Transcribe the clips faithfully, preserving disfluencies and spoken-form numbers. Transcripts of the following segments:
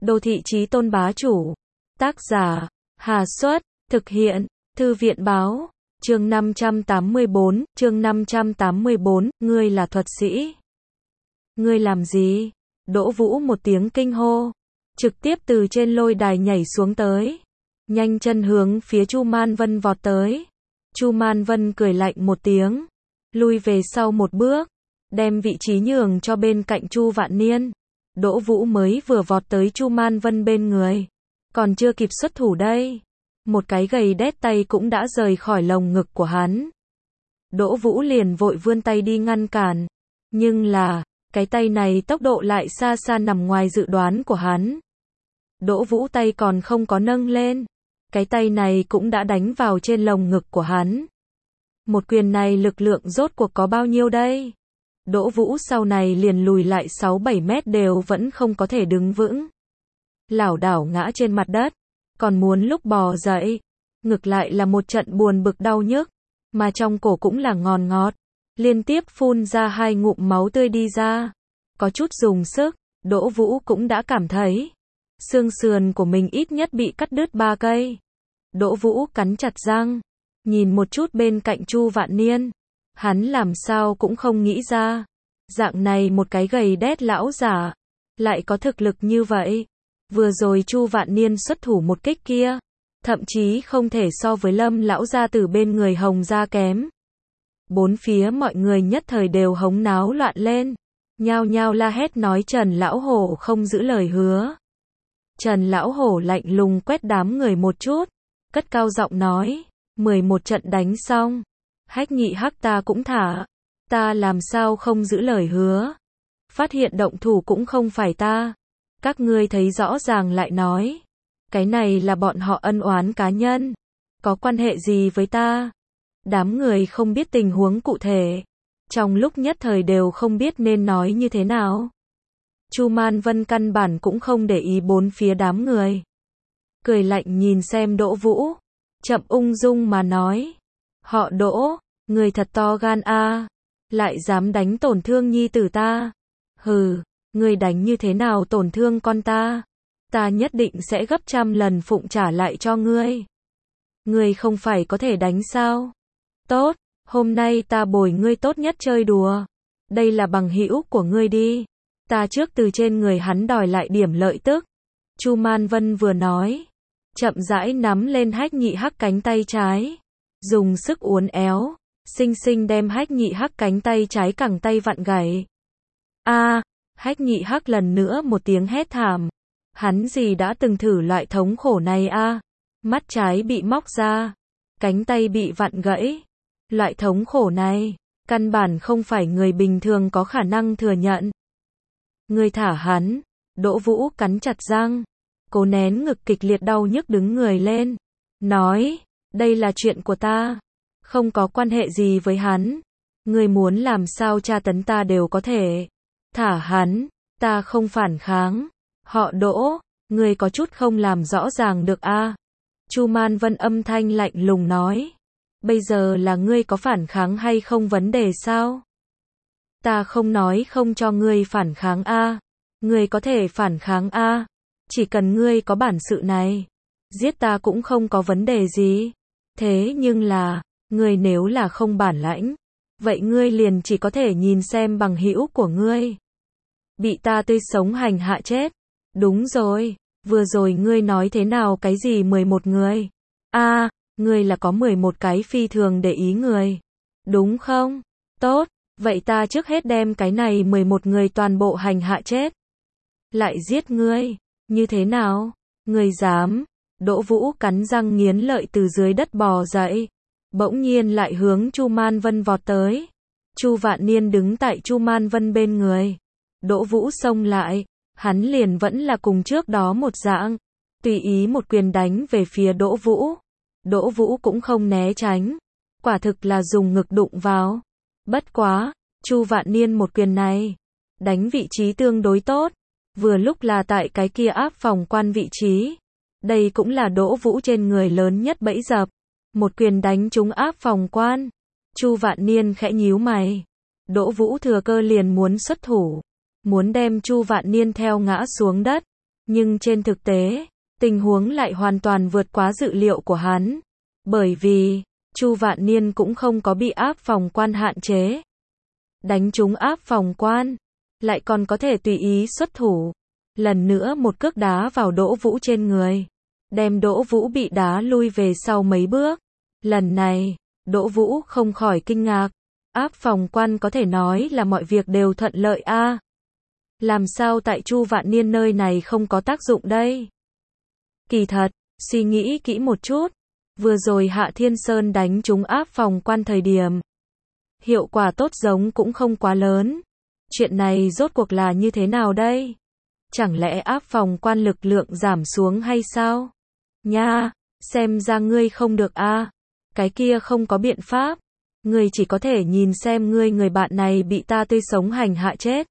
Đô thị chí tôn bá chủ. Tác giả, Hà Xuất, thực hiện, Thư viện báo, chương năm trăm tám mươi bốn, chương năm trăm tám mươi bốn, ngươi là thuật sĩ. Ngươi làm gì? Đỗ Vũ một tiếng kinh hô, trực tiếp từ trên lôi đài nhảy xuống tới, nhanh chân hướng phía Chu Man Vân vọt tới. Chu Man Vân cười lạnh một tiếng, lui về sau một bước, đem vị trí nhường cho bên cạnh Chu Vạn Niên. Đỗ Vũ mới vừa vọt tới Chu Man Vân bên người, còn chưa kịp xuất thủ đây, một cái gầy đét tay cũng đã rời khỏi lồng ngực của hắn. Đỗ Vũ liền vội vươn tay đi ngăn cản, nhưng là, cái tay này tốc độ lại xa xa nằm ngoài dự đoán của hắn. Đỗ Vũ tay còn không có nâng lên, cái tay này cũng đã đánh vào trên lồng ngực của hắn. Một quyền này lực lượng rốt cuộc có bao nhiêu đây? Đỗ Vũ sau này liền lùi lại sáu bảy mét đều vẫn không có thể đứng vững, lảo đảo ngã trên mặt đất, còn muốn lúc bò dậy, ngược lại là một trận buồn bực đau nhức, mà trong cổ cũng là ngòn ngọt, liên tiếp phun ra hai ngụm máu tươi đi ra. Có chút dùng sức, Đỗ Vũ cũng đã cảm thấy xương sườn của mình ít nhất bị cắt đứt ba cây. Đỗ Vũ cắn chặt răng, nhìn một chút bên cạnh Chu Vạn Niên, hắn làm sao cũng không nghĩ ra, dạng này một cái gầy đét lão giả lại có thực lực như vậy. Vừa rồi Chu Vạn Niên xuất thủ một kích kia, thậm chí không thể so với Lâm lão gia tử bên người Hồng gia kém. Bốn phía mọi người nhất thời đều hống náo loạn lên, nhao nhao la hét nói Trần lão hổ không giữ lời hứa. Trần lão hổ lạnh lùng quét đám người một chút, cất cao giọng nói, mười một trận đánh xong, Hách Nhị Hắc ta cũng thả, ta làm sao không giữ lời hứa? Phát hiện động thủ cũng không phải ta. Các ngươi thấy rõ ràng lại nói, cái này là bọn họ ân oán cá nhân, có quan hệ gì với ta? Đám người không biết tình huống cụ thể, trong lúc nhất thời đều không biết nên nói như thế nào. Chu Man Vân căn bản cũng không để ý bốn phía đám người, cười lạnh nhìn xem Đỗ Vũ, chậm ung dung mà nói, họ Đỗ, người thật to gan a, lại dám đánh tổn thương nhi tử ta. Hừ, ngươi đánh như thế nào tổn thương con ta, ta nhất định sẽ gấp trăm lần phụng trả lại cho ngươi. Ngươi không phải có thể đánh sao? Tốt, hôm nay ta bồi ngươi tốt nhất chơi đùa. Đây là bằng hữu của ngươi đi. Ta trước từ trên người hắn đòi lại điểm lợi tức. Chu Man Vân vừa nói, chậm rãi nắm lên Hách Nhị Hắc cánh tay trái, dùng sức uốn éo, xinh xinh đem Hách Nhị Hắc cánh tay trái cẳng tay vặn gãy. A, Hách Nhị Hắc lần nữa một tiếng hét thảm. Hắn gì đã từng thử loại thống khổ này a? Mắt trái bị móc ra, cánh tay bị vặn gãy. Loại thống khổ này, căn bản không phải người bình thường có khả năng thừa nhận. Ngươi thả hắn. Đỗ Vũ cắn chặt răng, cố nén ngực kịch liệt đau nhức đứng người lên, nói, đây là chuyện của ta, không có quan hệ gì với hắn. Ngươi muốn làm sao tra tấn ta đều có thể. Thả hắn, ta không phản kháng. Họ Đỗ, ngươi có chút không làm rõ ràng được a. Chu Man Vân âm thanh lạnh lùng nói, bây giờ là ngươi có phản kháng hay không vấn đề sao? Ta không nói không cho ngươi phản kháng a, ngươi có thể phản kháng a, chỉ cần ngươi có bản sự này, giết ta cũng không có vấn đề gì. Thế nhưng là, ngươi nếu là không bản lãnh, vậy ngươi liền chỉ có thể nhìn xem bằng hữu của ngươi bị ta tươi sống hành hạ chết. Đúng rồi, vừa rồi ngươi nói thế nào cái gì mười một người? A, à, ngươi là có mười một cái phi thường để ý người, đúng không? Tốt, vậy ta trước hết đem cái này mười một người toàn bộ hành hạ chết, lại giết ngươi, như thế nào? Ngươi dám? Đỗ Vũ cắn răng nghiến lợi từ dưới đất bò dậy, bỗng nhiên lại hướng Chu Man Vân vọt tới. Chu Vạn Niên đứng tại Chu Man Vân bên người. Đỗ Vũ xông lại, hắn liền vẫn là cùng trước đó một dạng, tùy ý một quyền đánh về phía Đỗ Vũ. Đỗ Vũ cũng không né tránh, quả thực là dùng ngực đụng vào. Bất quá, Chu Vạn Niên một quyền này, đánh vị trí tương đối tốt, vừa lúc là tại cái kia áp phòng quan vị trí. Đây cũng là Đỗ Vũ trên người lớn nhất bẫy dập, một quyền đánh trúng áp phòng quan. Chu Vạn Niên khẽ nhíu mày, Đỗ Vũ thừa cơ liền muốn xuất thủ, muốn đem Chu Vạn Niên theo ngã xuống đất. Nhưng trên thực tế, tình huống lại hoàn toàn vượt quá dự liệu của hắn. Bởi vì, Chu Vạn Niên cũng không có bị áp phòng quan hạn chế. Đánh trúng áp phòng quan, lại còn có thể tùy ý xuất thủ. Lần nữa một cước đá vào Đỗ Vũ trên người, đem Đỗ Vũ bị đá lui về sau mấy bước. Lần này, Đỗ Vũ không khỏi kinh ngạc. Áp phòng quan có thể nói là mọi việc đều thuận lợi a. À, làm sao tại Chu Vạn Niên nơi này không có tác dụng đây? Kỳ thật, suy nghĩ kỹ một chút, vừa rồi Hạ Thiên Sơn đánh trúng áp phòng quan thời điểm, hiệu quả tốt giống cũng không quá lớn. Chuyện này rốt cuộc là như thế nào đây? Chẳng lẽ áp phòng quan lực lượng giảm xuống hay sao? Nha, xem ra ngươi không được a. À, cái kia không có biện pháp. Ngươi chỉ có thể nhìn xem ngươi người bạn này bị ta tươi sống hành hạ chết.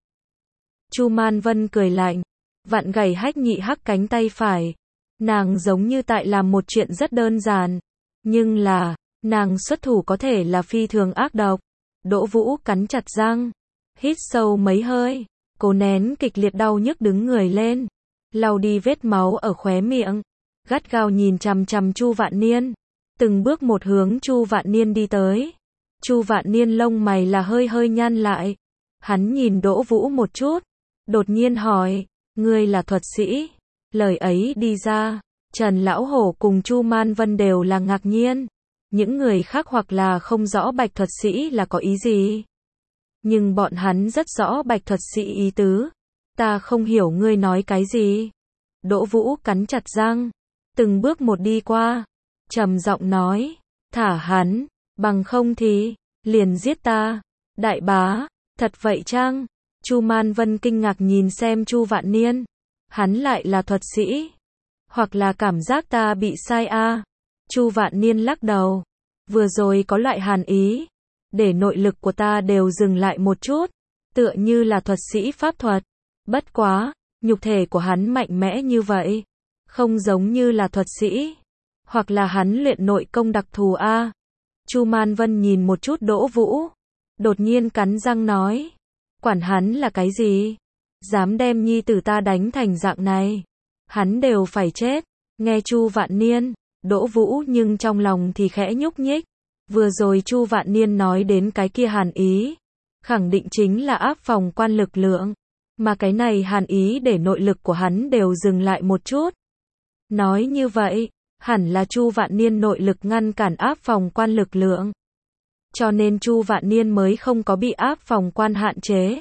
Chu Man Vân cười lạnh, vặn gảy hách nhị hắc cánh tay phải. Nàng giống như tại làm một chuyện rất đơn giản. Nhưng là, nàng xuất thủ có thể là phi thường ác độc. Đỗ Vũ cắn chặt răng, hít sâu mấy hơi, cố nén kịch liệt đau nhức đứng người lên, lau đi vết máu ở khóe miệng, gắt gao nhìn chằm chằm Chu Vạn Niên, từng bước một hướng Chu Vạn Niên đi tới. Chu Vạn Niên lông mày là hơi hơi nhăn lại, hắn nhìn Đỗ Vũ một chút, đột nhiên hỏi, ngươi là thuật sĩ? Lời ấy đi ra, Trần Lão Hổ cùng Chu Man Vân đều là ngạc nhiên. Những người khác hoặc là không rõ Bạch thuật sĩ là có ý gì. Nhưng bọn hắn rất rõ Bạch thuật sĩ ý tứ. Ta không hiểu ngươi nói cái gì. Đỗ Vũ cắn chặt răng, từng bước một đi qua, trầm giọng nói, thả hắn, bằng không thì, liền giết ta. Đại bá, thật vậy chăng? Chu Man Vân kinh ngạc nhìn xem Chu Vạn Niên. Hắn lại là thuật sĩ? Hoặc là cảm giác ta bị sai a? À? Chu Vạn Niên lắc đầu. Vừa rồi có loại hàn ý, để nội lực của ta đều dừng lại một chút, tựa như là thuật sĩ pháp thuật. Bất quá, nhục thể của hắn mạnh mẽ như vậy, không giống như là thuật sĩ, hoặc là hắn luyện nội công đặc thù a. À? Chu Man Vân nhìn một chút Đỗ Vũ, đột nhiên cắn răng nói, quản hắn là cái gì? Dám đem nhi tử ta đánh thành dạng này, hắn đều phải chết. Nghe Chu Vạn Niên, Đỗ Vũ nhưng trong lòng thì khẽ nhúc nhích. Vừa rồi Chu Vạn Niên nói đến cái kia hàn ý, khẳng định chính là áp phòng quan lực lượng, mà cái này hàn ý để nội lực của hắn đều dừng lại một chút. Nói như vậy, hẳn là Chu Vạn Niên nội lực ngăn cản áp phòng quan lực lượng. Cho nên Chu Vạn Niên mới không có bị áp phòng quan hạn chế.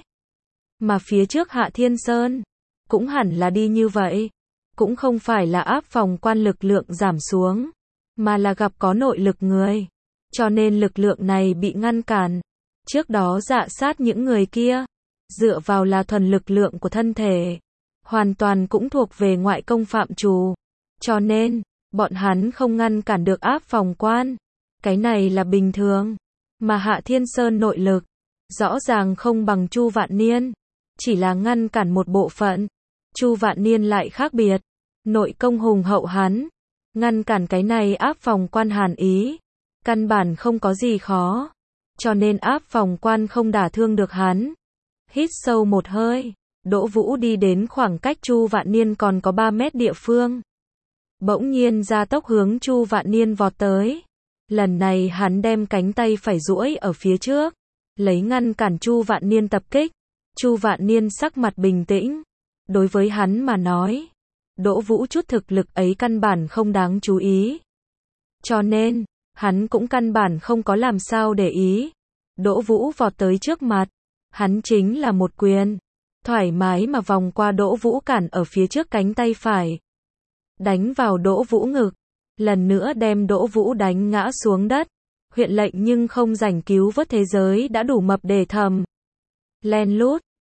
Mà phía trước Hạ Thiên Sơn, cũng hẳn là đi như vậy. Cũng không phải là áp phòng quan lực lượng giảm xuống, mà là gặp có nội lực người. Cho nên lực lượng này bị ngăn cản. Trước đó dạ sát những người kia, dựa vào là thuần lực lượng của thân thể, hoàn toàn cũng thuộc về ngoại công phạm trù. Cho nên, bọn hắn không ngăn cản được áp phòng quan. Cái này là bình thường. Mà Hạ Thiên Sơn nội lực, rõ ràng không bằng Chu Vạn Niên, chỉ là ngăn cản một bộ phận. Chu Vạn Niên lại khác biệt, nội công hùng hậu hắn, ngăn cản cái này áp phòng quan hàn ý, căn bản không có gì khó, cho nên áp phòng quan không đả thương được hắn. Hít sâu một hơi, Đỗ Vũ đi đến khoảng cách Chu Vạn Niên còn có ba mét địa phương. Bỗng nhiên ra tốc hướng Chu Vạn Niên vọt tới. Lần này hắn đem cánh tay phải duỗi ở phía trước, lấy ngăn cản Chu Vạn Niên tập kích. Chu Vạn Niên sắc mặt bình tĩnh. Đối với hắn mà nói, Đỗ Vũ chút thực lực ấy căn bản không đáng chú ý. Cho nên, hắn cũng căn bản không có làm sao để ý. Đỗ Vũ vọt tới trước mặt, hắn chính là một quyền, thoải mái mà vòng qua Đỗ Vũ cản ở phía trước cánh tay phải, đánh vào Đỗ Vũ ngực, lần nữa đem Đỗ Vũ đánh ngã xuống đất. Huyện lệnh nhưng không rảnh cứu vớt thế giới đã đủ mập để thầm. Len lút,